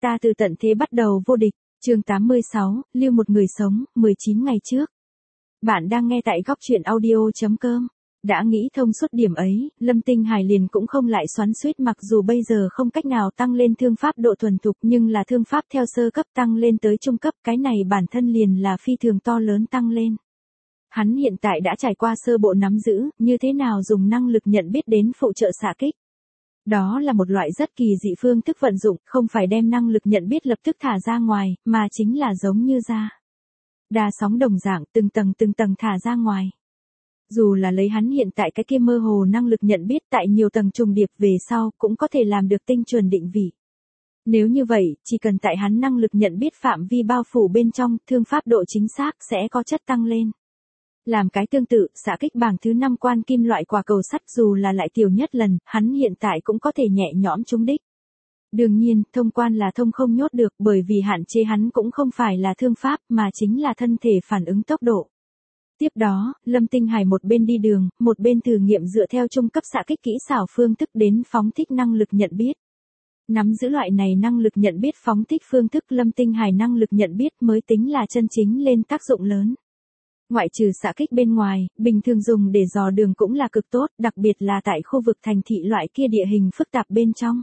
Ta từ tận thế bắt đầu vô địch, chương 86, lưu một người sống, 19 ngày trước. Bạn đang nghe tại góc truyện audio.com. Đã nghĩ thông suốt điểm ấy, Lâm Tinh Hải liền cũng không lại xoắn xuýt, mặc dù bây giờ không cách nào tăng lên thương pháp độ thuần thục, nhưng là thương pháp theo sơ cấp tăng lên tới trung cấp, cái này bản thân liền là phi thường to lớn tăng lên. Hắn hiện tại đã trải qua sơ bộ nắm giữ, như thế nào dùng năng lực nhận biết đến phụ trợ xạ kích. Đó là một loại rất kỳ dị phương thức vận dụng, không phải đem năng lực nhận biết lập tức thả ra ngoài, mà chính là giống như đa sóng đồng dạng từng tầng thả ra ngoài. Dù là lấy hắn hiện tại cái kia mơ hồ năng lực nhận biết tại nhiều tầng trùng điệp về sau cũng có thể làm được tinh chuẩn định vị. Nếu như vậy, chỉ cần tại hắn năng lực nhận biết phạm vi bao phủ bên trong, thương pháp độ chính xác sẽ có chất tăng lên. Làm cái tương tự, xạ kích bảng thứ 5 quan kim loại quả cầu sắt dù là lại tiểu nhất lần, hắn hiện tại cũng có thể nhẹ nhõm trúng đích. Đương nhiên, thông quan là thông không nhốt được, bởi vì hạn chế hắn cũng không phải là thương pháp mà chính là thân thể phản ứng tốc độ. Tiếp đó, Lâm Tinh Hải một bên đi đường, một bên thử nghiệm dựa theo trung cấp xạ kích kỹ xảo phương thức đến phóng thích năng lực nhận biết. Nắm giữ loại này năng lực nhận biết phóng thích phương thức, Lâm Tinh Hải năng lực nhận biết mới tính là chân chính lên tác dụng lớn. Ngoại trừ xạ kích bên ngoài, bình thường dùng để dò đường cũng là cực tốt, đặc biệt là tại khu vực thành thị loại kia địa hình phức tạp bên trong.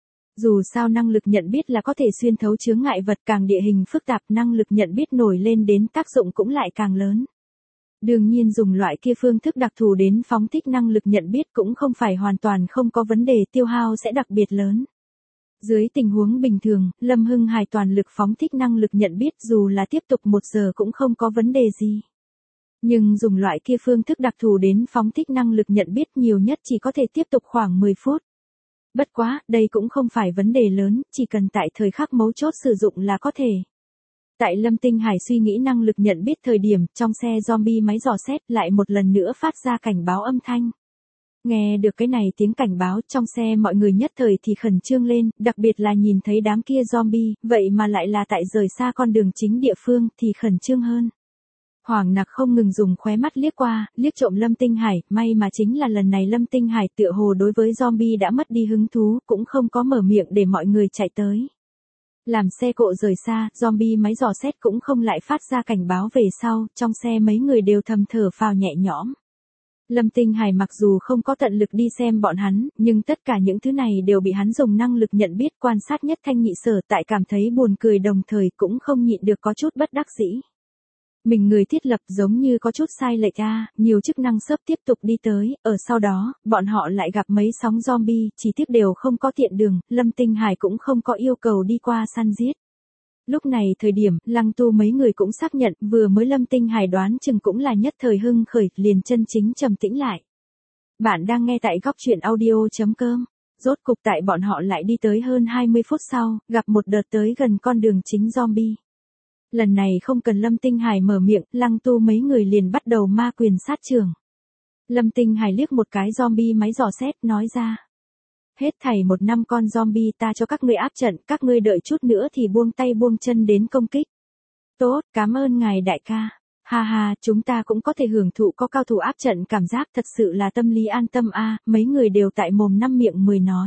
Dù sao năng lực nhận biết là có thể xuyên thấu chướng ngại vật, càng địa hình phức tạp năng lực nhận biết nổi lên đến tác dụng cũng lại càng lớn. Đương nhiên dùng loại kia phương thức đặc thù đến phóng thích năng lực nhận biết cũng không phải hoàn toàn không có vấn đề, tiêu hao sẽ đặc biệt lớn. Dưới tình huống bình thường, Lâm Hưng Hải toàn lực phóng thích năng lực nhận biết dù là tiếp tục 1 giờ cũng không có vấn đề gì. Nhưng dùng loại kia phương thức đặc thù đến phóng thích năng lực nhận biết nhiều nhất chỉ có thể tiếp tục khoảng 10 phút. Bất quá, đây cũng không phải vấn đề lớn, chỉ cần tại thời khắc mấu chốt sử dụng là có thể. Tại Lâm Tinh Hải suy nghĩ năng lực nhận biết thời điểm, trong xe zombie máy dò xét lại một lần nữa phát ra cảnh báo âm thanh. Nghe được cái này tiếng cảnh báo, trong xe mọi người nhất thời thì khẩn trương lên, đặc biệt là nhìn thấy đám kia zombie, vậy mà lại là tại rời xa con đường chính địa phương thì khẩn trương hơn. Hoàng Nặc không ngừng dùng khóe mắt liếc qua, liếc trộm Lâm Tinh Hải, may mà chính là lần này Lâm Tinh Hải tựa hồ đối với zombie đã mất đi hứng thú, cũng không có mở miệng để mọi người chạy tới. Làm xe cộ rời xa, zombie máy dò xét cũng không lại phát ra cảnh báo về sau, trong xe mấy người đều thầm thở phào nhẹ nhõm. Lâm Tinh Hải mặc dù không có tận lực đi xem bọn hắn, nhưng tất cả những thứ này đều bị hắn dùng năng lực nhận biết quan sát nhất thanh nhị sở, tại cảm thấy buồn cười đồng thời cũng không nhịn được có chút bất đắc dĩ. Mình người thiết lập giống như có chút sai lệch a, nhiều chức năng sớp tiếp tục đi tới, ở sau đó, bọn họ lại gặp mấy sóng zombie, chỉ tiếc đều không có tiện đường, Lâm Tinh Hải cũng không có yêu cầu đi qua săn giết. Lúc này thời điểm, Lăng Tu mấy người cũng xác nhận, vừa mới Lâm Tinh Hải đoán chừng cũng là nhất thời hưng khởi, liền chân chính trầm tĩnh lại. Bạn đang nghe tại góc truyện audio.com. Rốt cục tại bọn họ lại đi tới hơn 20 phút sau, gặp một đợt tới gần con đường chính zombie. Lần này không cần Lâm Tinh Hải mở miệng, Lăng Tu mấy người liền bắt đầu ma quyền sát trưởng. Lâm Tinh Hải liếc một cái zombie máy dò xét, nói ra. Hết thảy 1 năm con zombie ta cho các ngươi áp trận, các ngươi đợi chút nữa thì buông tay buông chân đến công kích. Tốt, cảm ơn ngài đại ca. Ha ha, chúng ta cũng có thể hưởng thụ có cao thủ áp trận cảm giác, thật sự là tâm lý an tâm a, mấy người đều tại mồm năm miệng 10 nói.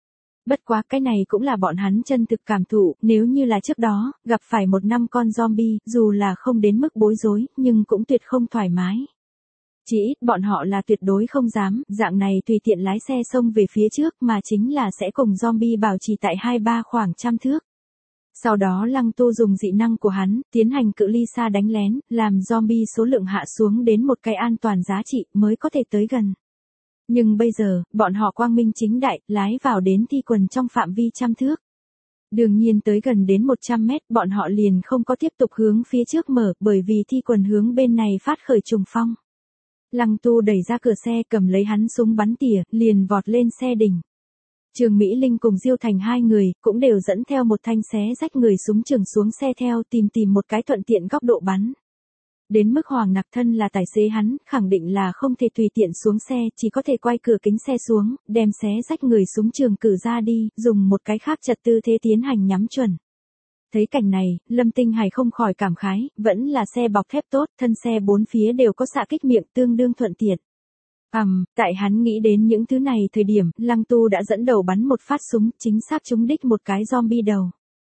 Bất quá cái này cũng là bọn hắn chân thực cảm thụ, nếu như là trước đó, gặp phải 1 năm con zombie, dù là không đến mức bối rối, nhưng cũng tuyệt không thoải mái. Chỉ ít bọn họ là tuyệt đối không dám, dạng này tùy tiện lái xe xông về phía trước mà chính là sẽ cùng zombie bảo trì tại 2-3 khoảng trăm thước. Sau đó Lăng Tu dùng dị năng của hắn, tiến hành cự ly xa đánh lén, làm zombie số lượng hạ xuống đến một cái an toàn giá trị mới có thể tới gần. Nhưng bây giờ, bọn họ quang minh chính đại, lái vào đến thi quần trong phạm vi trăm thước. Đương nhiên tới gần đến 100 mét, bọn họ liền không có tiếp tục hướng phía trước mở, bởi vì thi quần hướng bên này phát khởi trùng phong. Lăng Tu đẩy ra cửa xe, cầm lấy hắn súng bắn tỉa, liền vọt lên xe đỉnh. Trường Mỹ Linh cùng Diêu Thành 2 người, cũng đều dẫn theo một thanh xé rách người súng trường xuống xe theo, tìm một cái thuận tiện góc độ bắn. Đến mức Hoàng Nặc thân là tài xế hắn, khẳng định là không thể tùy tiện xuống xe, chỉ có thể quay cửa kính xe xuống, đem xé rách người súng trường cử ra đi, dùng một cái khác trật tư thế tiến hành nhắm chuẩn. Thấy cảnh này, Lâm Tinh Hải không khỏi cảm khái, vẫn là xe bọc thép tốt, thân xe 4 phía đều có xạ kích miệng tương đương thuận tiện. Tại hắn nghĩ đến những thứ này thời điểm, Lăng Tu đã dẫn đầu bắn một phát súng, chính xác trúng đích một cái zombie đầu.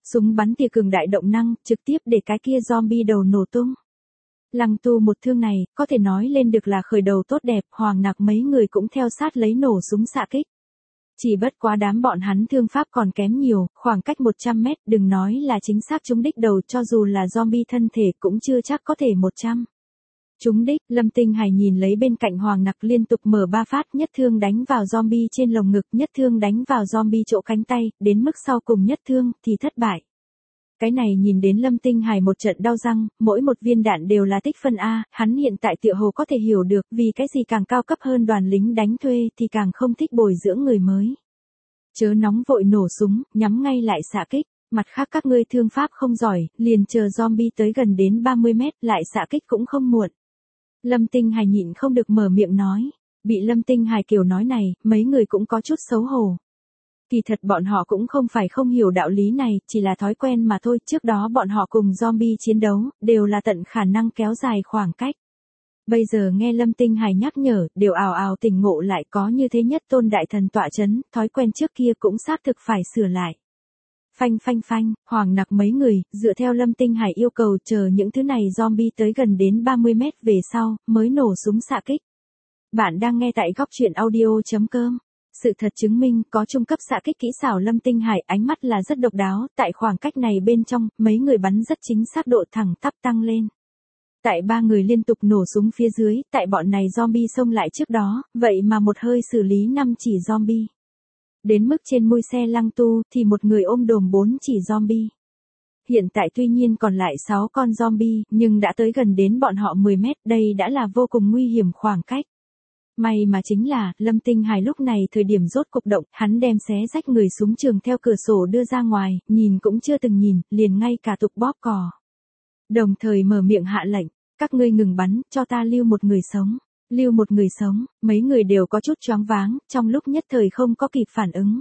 Súng bắn tỉa cường đại động năng, trực tiếp để cái kia zombie đầu nổ tung. Lăng Tu một thương này, có thể nói lên được là khởi đầu tốt đẹp, Hoàng Nặc mấy người cũng theo sát lấy nổ súng xạ kích. Chỉ bất quá đám bọn hắn thương pháp còn kém nhiều, khoảng cách 100 mét, đừng nói là chính xác trúng đích đầu, cho dù là zombie thân thể cũng chưa chắc có thể 100. Trúng đích, Lâm Tinh Hải nhìn lấy bên cạnh Hoàng Nặc liên tục mở 3 phát, nhất thương đánh vào zombie trên lồng ngực, nhất thương đánh vào zombie chỗ cánh tay, đến mức sau cùng nhất thương thì thất bại. Cái này nhìn đến Lâm Tinh Hải một trận đau răng, mỗi một viên đạn đều là tích phân A, hắn hiện tại tựa hồ có thể hiểu được, vì cái gì càng cao cấp hơn đoàn lính đánh thuê thì càng không thích bồi dưỡng người mới. Chớ nóng vội nổ súng, nhắm ngay lại xạ kích, mặt khác các ngươi thương pháp không giỏi, liền chờ zombie tới gần đến 30 mét lại xạ kích cũng không muộn. Lâm Tinh Hải nhịn không được mở miệng nói, bị Lâm Tinh Hải kiểu nói này, mấy người cũng có chút xấu hổ. Kỳ thật bọn họ cũng không phải không hiểu đạo lý này, chỉ là thói quen mà thôi, trước đó bọn họ cùng zombie chiến đấu, đều là tận khả năng kéo dài khoảng cách. Bây giờ nghe Lâm Tinh Hải nhắc nhở, đều ào ào tỉnh ngộ lại, có như thế nhất tôn đại thần tọa chấn, thói quen trước kia cũng xác thực phải sửa lại. Phanh phanh phanh, Hoàng Nặc mấy người, dựa theo Lâm Tinh Hải yêu cầu chờ những thứ này zombie tới gần đến 30 mét về sau, mới nổ súng xạ kích. Bạn đang nghe tại góc truyện audio.com. Sự thật chứng minh có trung cấp xạ kích kỹ xảo Lâm Tinh Hải ánh mắt là rất độc đáo, tại khoảng cách này bên trong, mấy người bắn rất chính xác độ thẳng tắp tăng lên. Tại 3 người liên tục nổ súng phía dưới, tại bọn này zombie xông lại trước đó, vậy mà một hơi xử lý 5 chỉ zombie. Đến mức trên mui xe Lăng Tu thì một người ôm đồm 4 chỉ zombie. Hiện tại tuy nhiên còn lại 6 con zombie, nhưng đã tới gần đến bọn họ 10 mét, đây đã là vô cùng nguy hiểm khoảng cách. May mà chính là, Lâm Tinh Hải lúc này thời điểm rốt cục động, hắn đem xé rách người súng trường theo cửa sổ đưa ra ngoài, nhìn cũng chưa từng nhìn, liền ngay cả tục bóp cò. Đồng thời mở miệng hạ lệnh, các ngươi ngừng bắn, cho ta lưu một người sống. Lưu một người sống, mấy người đều có chút choáng váng, trong lúc nhất thời không có kịp phản ứng.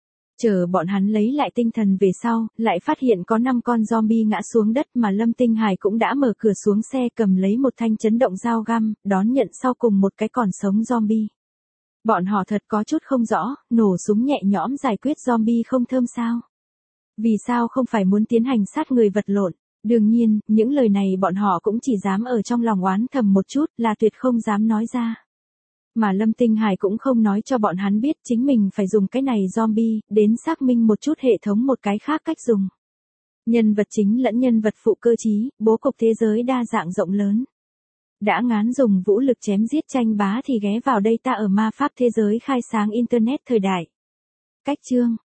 Chờ bọn hắn lấy lại tinh thần về sau, lại phát hiện có 5 con zombie ngã xuống đất mà Lâm Tinh Hải cũng đã mở cửa xuống xe cầm lấy một thanh chấn động dao găm, đón nhận sau cùng một cái còn sống zombie. Bọn họ thật có chút không rõ, nổ súng nhẹ nhõm giải quyết zombie không thơm sao? Vì sao không phải muốn tiến hành sát người vật lộn? Đương nhiên, những lời này bọn họ cũng chỉ dám ở trong lòng oán thầm một chút, là tuyệt không dám nói ra. Mà Lâm Tinh Hải cũng không nói cho bọn hắn biết chính mình phải dùng cái này zombie, đến xác minh một chút hệ thống một cái khác cách dùng. Nhân vật chính lẫn nhân vật phụ cơ trí, bố cục thế giới đa dạng rộng lớn. Đã ngán dùng vũ lực chém giết tranh bá thì ghé vào đây ta ở ma pháp thế giới khai sáng Internet thời đại. Cách chương,